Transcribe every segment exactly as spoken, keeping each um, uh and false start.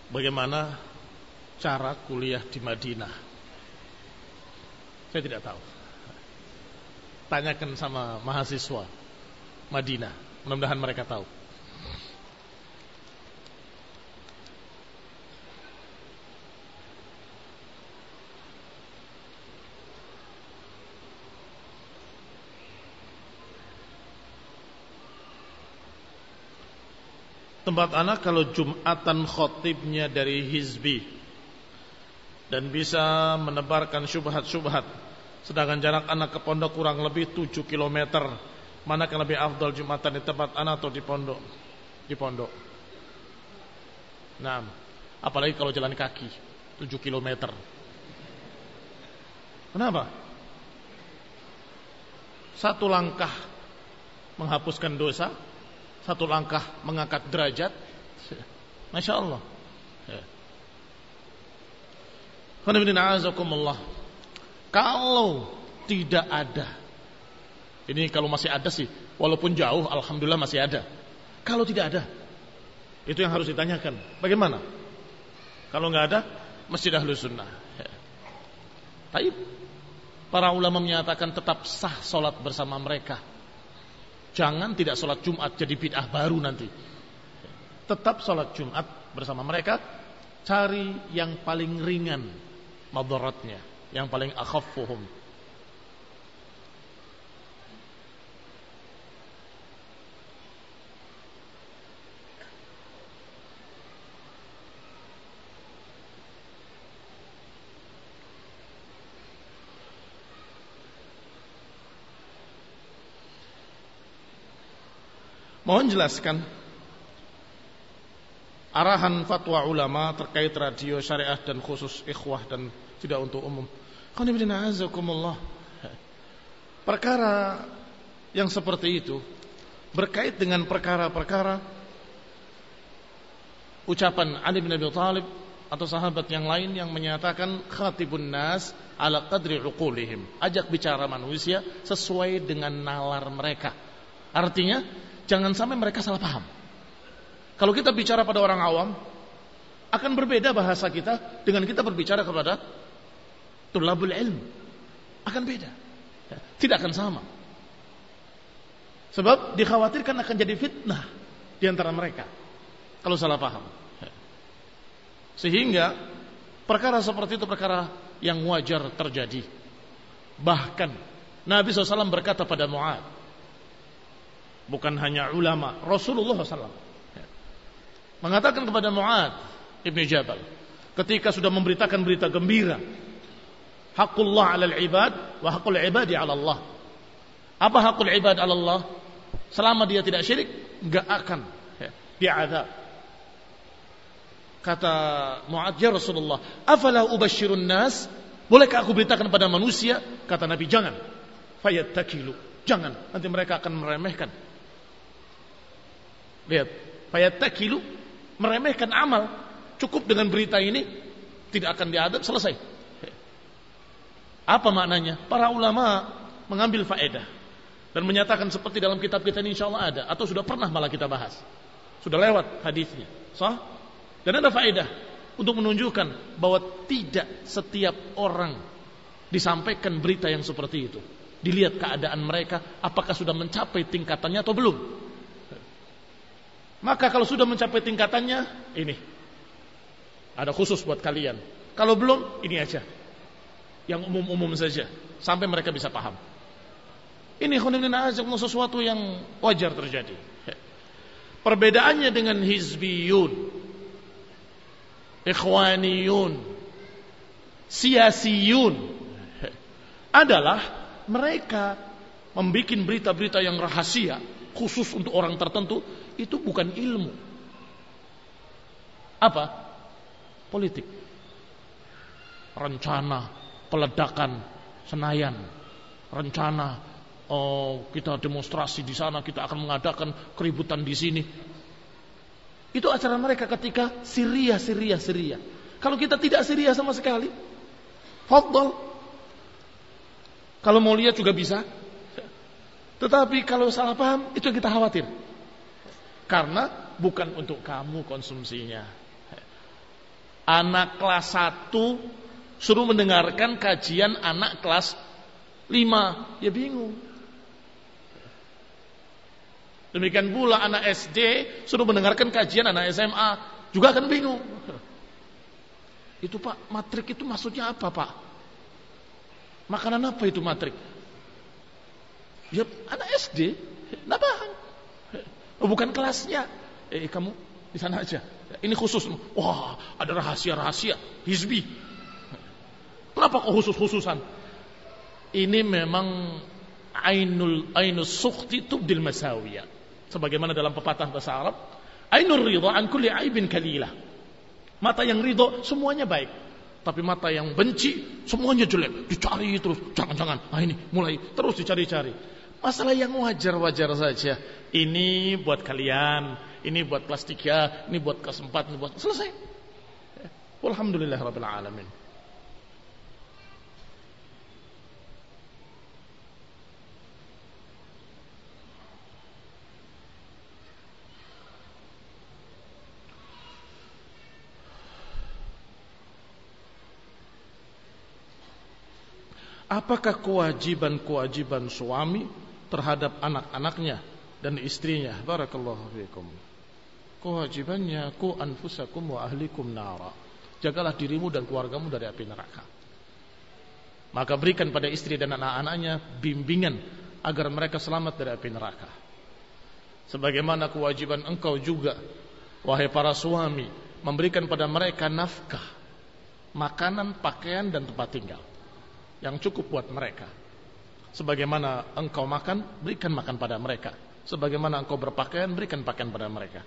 bagaimana cara kuliah di Madinah? Saya tidak tahu. Tanyakan sama mahasiswa Madinah, mudah-mudahan mereka tahu. Tempat anak kalau Jumatan khotibnya dari hizbi dan bisa menebarkan syubhat-syubhat, sedangkan jarak anak ke pondok kurang lebih tujuh kilometer, mana yang lebih afdal, Jumatan di tempat anak atau di pondok? Di pondok. Nah, apalagi kalau jalan kaki tujuh kilometer. Kenapa? Satu langkah menghapuskan dosa, satu langkah mengangkat derajat. Masya Allah. Kalau tidak ada, ini kalau masih ada sih, walaupun jauh, alhamdulillah masih ada. Kalau tidak ada, itu yang harus ditanyakan. Bagaimana? Kalau nggak ada, Masjid Ahlus Sunnah. Baik. Para ulama menyatakan tetap sah solat bersama mereka. Jangan tidak sholat Jumat jadi bid'ah baru nanti. Tetap sholat Jumat bersama mereka. Cari yang paling ringan madaratnya, yang paling akhaffuhum. Mohon jelaskan arahan fatwa ulama terkait radio syariah dan khusus ikhwah dan tidak untuk umum. Perkara yang seperti itu berkait dengan perkara-perkara ucapan Ali bin Abi Thalib atau sahabat yang lain yang menyatakan khatibun nas ala qadri uqulihim. Ajak bicara manusia sesuai dengan nalar mereka. Artinya jangan sampai mereka salah paham. Kalau kita bicara pada orang awam, akan berbeda bahasa kita dengan kita berbicara kepada tulabul ilm. Akan beda. Tidak akan sama. Sebab dikhawatirkan akan jadi fitnah di antara mereka kalau salah paham. Sehingga perkara seperti itu perkara yang wajar terjadi. Bahkan Nabi shallallahu alaihi wasallam berkata pada Mu'ad, bukan hanya ulama, Rasulullah shallallahu alaihi wasallam mengatakan kepada Mu'ad ibn Jabal ketika sudah memberitakan berita gembira, haqqullah 'alal ibad wa haqqul ibadi 'ala Allah. Apa haqqul ibad 'ala Allah? Selama dia tidak syirik, enggak akan diazab. Kata Mu'ad, ya Rasulullah, afala ubashirun nas? Bolehkah aku beritakan pada manusia? Kata Nabi, jangan. Fayattakilu, jangan, nanti mereka akan meremehkan. Lihat, fayattakilu, meremehkan amal. Cukup dengan berita ini, tidak akan diadab, selesai. Apa maknanya? Para ulama mengambil faedah dan menyatakan seperti dalam kitab kita ini insyaallah ada, atau sudah pernah malah kita bahas, sudah lewat hadisnya, sah? Dan ada faedah untuk menunjukkan bahwa tidak setiap orang disampaikan berita yang seperti itu. Dilihat keadaan mereka, apakah sudah mencapai tingkatannya atau belum. Maka kalau sudah mencapai tingkatannya, ini ada khusus buat kalian. Kalau belum, ini aja, yang umum-umum saja, sampai mereka bisa paham. Ini sesuatu yang wajar terjadi. Perbedaannya dengan hizbiyun, ikhwaniyun, siyasiyun adalah mereka membuat berita-berita yang rahasia khusus untuk orang tertentu. Itu bukan ilmu. Apa? Politik. Rencana peledakan Senayan, rencana oh, kita demonstrasi di sana, kita akan mengadakan keributan di sini. Itu acara mereka ketika Syria, Syria, Syria. Kalau kita tidak Syria sama sekali, fadhal. Kalau mau lihat juga bisa. Tetapi kalau salah paham, itu yang kita khawatir. Karena bukan untuk kamu konsumsinya. Anak kelas satu suruh mendengarkan kajian anak kelas lima, ya bingung. Demikian pula anak S D suruh mendengarkan kajian anak S M A, juga akan bingung. Itu Pak, matrik itu maksudnya apa Pak? Makanan apa itu matrik? Ya anak S D, nggak paham. Oh, bukan kelasnya. Eh kamu di sana aja. Ini khusus. Wah, ada rahasia-rahasia hizbi. Kenapa kok khusus-khususan? Ini memang ainul ainus sukhti tubdil masawiyah. Sebagaimana dalam pepatah bahasa Arab, ainur ridha an kulli aibin kalilah. Mata yang ridha semuanya baik, tapi mata yang benci semuanya jelek. Dicari terus, jangan-jangan. Ah ini mulai terus dicari-cari. Masalah yang wajar-wajar saja. Ini buat kalian, ini buat kelas tiga, ini buat kelas empat, ini buat selesai. Walhamdulillahirabbil alamin. Apakah kewajiban-kewajiban suami terhadap anak-anaknya dan istrinya? Barakallahu fiikum. Kewajibannya ku anfusakum wa ahlikum nara. Jagalah dirimu dan keluargamu dari api neraka. Maka berikan pada istri dan anak-anaknya bimbingan agar mereka selamat dari api neraka. Sebagaimana kewajiban engkau juga, wahai para suami, memberikan pada mereka nafkah, makanan, pakaian dan tempat tinggal yang cukup buat mereka. Sebagaimana engkau makan, berikan makan pada mereka. Sebagaimana engkau berpakaian, berikan pakaian pada mereka.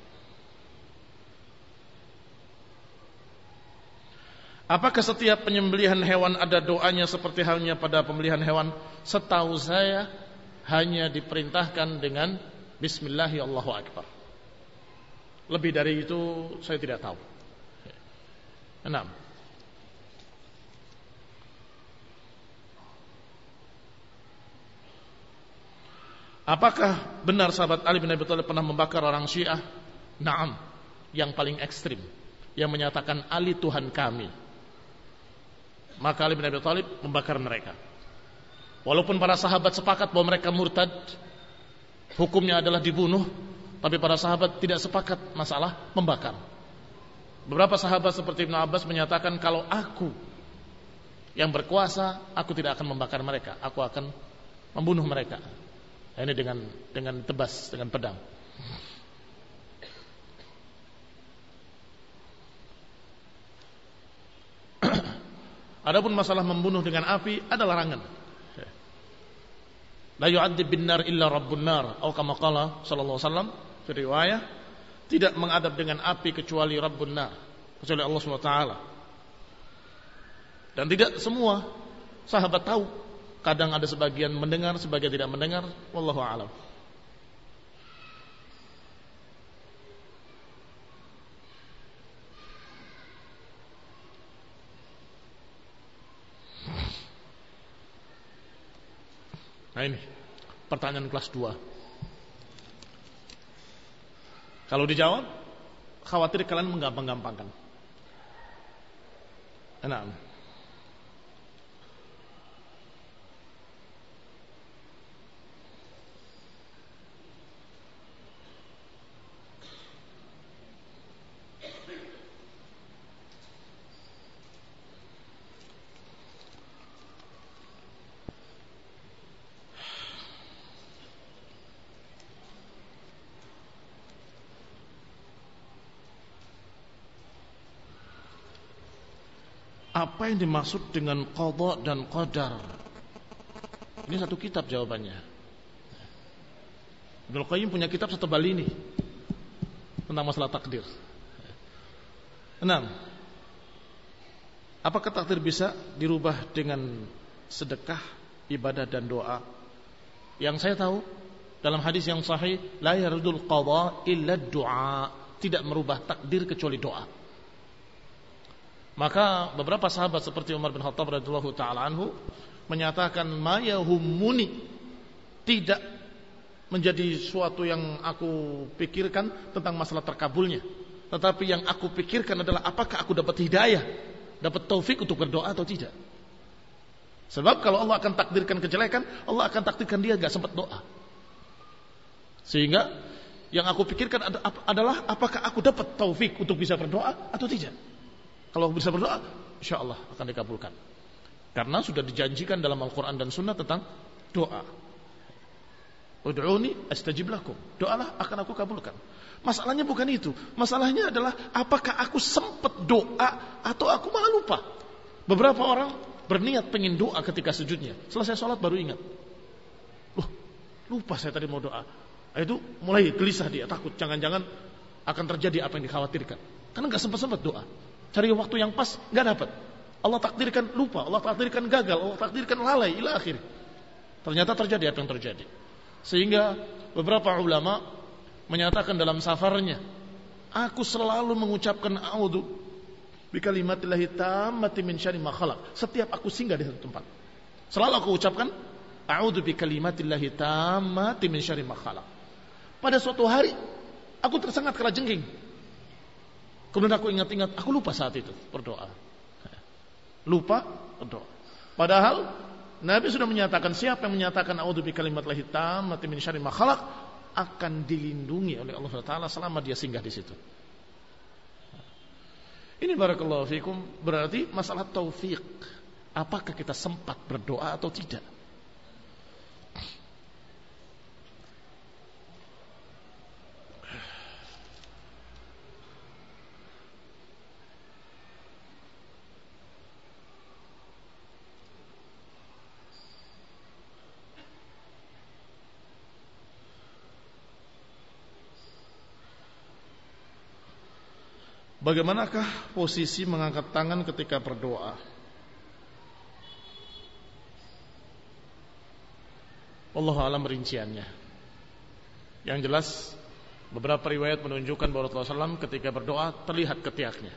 Apakah setiap penyembelihan hewan ada doanya seperti halnya pada pembelian hewan? Setahu saya hanya diperintahkan dengan Bismillahi Allahu Akbar. Lebih dari itu saya tidak tahu. Enam. Apakah benar sahabat Ali bin Abi Thalib pernah membakar orang Syiah? Naam, yang paling ekstrim, yang menyatakan Ali Tuhan kami. Maka Ali bin Abi Thalib membakar mereka. Walaupun para sahabat sepakat bahwa mereka murtad, hukumnya adalah dibunuh, tapi para sahabat tidak sepakat masalah membakar. Beberapa sahabat seperti Ibnu Abbas menyatakan, kalau aku yang berkuasa, aku tidak akan membakar mereka, aku akan membunuh mereka. Ini dengan dengan tebas, dengan pedang. Adapun masalah membunuh dengan api ada larangan. La yu'adzib bin nar illa rabbun nar, atau kama qala sallallahu alaihi wasallam fi riwayah, tidak mengadab dengan api kecuali rabbun nar, kecuali Allah Subhanahu wa taala. Dan tidak semua sahabat tahu. Kadang ada sebagian mendengar, sebagian tidak mendengar. Wallahu a'lam. Nah ini pertanyaan kelas dua. Kalau dijawab, khawatir kalian menggampang-gampangkan. Nah, apa yang dimaksud dengan qadha dan qadar? Ini satu kitab jawabannya. Ibnu Qayyim punya kitab setebal ini tentang masalah takdir. Enam. Apakah takdir bisa dirubah dengan sedekah, ibadah dan doa? Yang saya tahu dalam hadis yang sahih, la yardul qadha illa du'a, tidak merubah takdir kecuali doa. Maka beberapa sahabat seperti Umar bin Khattab radhiyallahu taala anhu menyatakan, ma yahummuni, tidak menjadi suatu yang aku pikirkan tentang masalah terkabulnya, Tetapi yang aku pikirkan adalah apakah aku dapat hidayah, dapat taufik untuk berdoa atau tidak. Sebab kalau Allah akan takdirkan kejelekan, Allah akan takdirkan dia gak sempat doa. Sehingga yang aku pikirkan adalah apakah aku dapat taufik untuk bisa berdoa atau tidak. Kalau bisa berdoa, insya Allah akan dikabulkan. Karena sudah dijanjikan dalam Al-Quran dan Sunnah tentang doa. Ud'uni astajib lakum. Doalah akan aku kabulkan. Masalahnya bukan itu. Masalahnya adalah apakah aku sempat doa atau aku malah lupa. Beberapa orang berniat pengen doa ketika sujudnya. Selesai sholat baru ingat. Loh, lupa saya tadi mau doa. Itu mulai gelisah dia, takut jangan-jangan akan terjadi apa yang dikhawatirkan. Karena gak sempat-sempat doa. Cari waktu yang pas, gak dapat. Allah takdirkan lupa, Allah takdirkan gagal, Allah takdirkan lalai, ila akhir. Ternyata terjadi apa yang terjadi. Sehingga beberapa ulama menyatakan dalam safarnya, aku selalu mengucapkan a'udzu bikalimatillahi tammati min syarri ma khalaq. Setiap aku singgah di satu tempat, selalu aku ucapkan a'udzu bikalimatillahi tammati min syarri ma khalaq. Pada suatu hari aku tersengat kelajengking. Kemudian aku ingat-ingat, aku lupa saat itu berdoa. Lupa berdoa. Padahal Nabi sudah menyatakan, siapa yang menyatakan a'udzu bikalimatillahi tammati min syarri ma khalaq akan dilindungi oleh Allah Subhanahu wa taala selama dia singgah di situ. Ini barakallahu fikum berarti masalah taufik. Apakah kita sempat berdoa atau tidak? Bagaimanakah posisi mengangkat tangan ketika berdoa? Wallahu a'lam rinciannya. Yang jelas beberapa riwayat menunjukkan bahwa Rasulullah shallallahu alaihi wasallam ketika berdoa terlihat ketiaknya,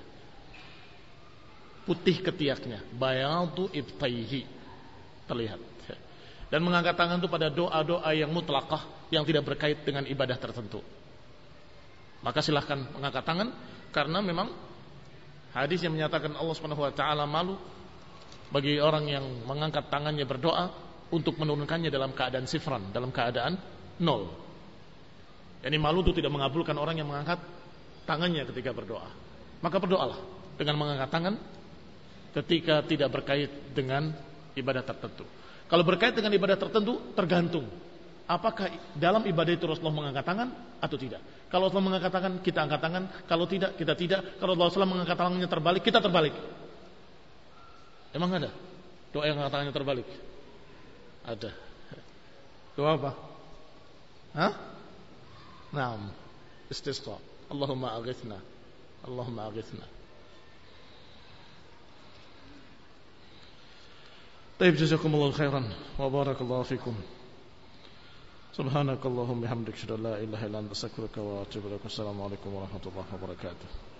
putih ketiaknya, bayadu ibtaihi, terlihat. Dan mengangkat tangan itu pada doa-doa yang mutlaqah, yang tidak berkait dengan ibadah tertentu. Maka silahkan mengangkat tangan, karena memang hadis yang menyatakan Allah Subhanahu wa taala malu bagi orang yang mengangkat tangannya berdoa untuk menurunkannya dalam keadaan sifran, dalam keadaan nol. Yani malu itu tidak mengabulkan orang yang mengangkat tangannya ketika berdoa. Maka berdoalah dengan mengangkat tangan ketika tidak berkait dengan ibadah tertentu. Kalau berkait dengan ibadah tertentu, tergantung apakah dalam ibadah itu Rasulullah mengangkat tangan atau tidak. Kalau Rasulullah mengangkat tangan, kita angkat tangan. Kalau tidak, kita tidak. Kalau Rasulullah mengangkat tangannya terbalik, kita terbalik. Emang ada doa yang angkat tangannya terbalik? Ada. Doa apa? Hah? Naam. Istisqa. Allahumma aghithna. Allahumma aghithna. Taib, jazakumullahu khairan wa barakallahu fikum. Subhanakallahumma bihamdika, asyhadu an la ilaha illa anta, astaghfiruka wa atubu ilaik. Assalamualaikum warahmatullahi wabarakatuh.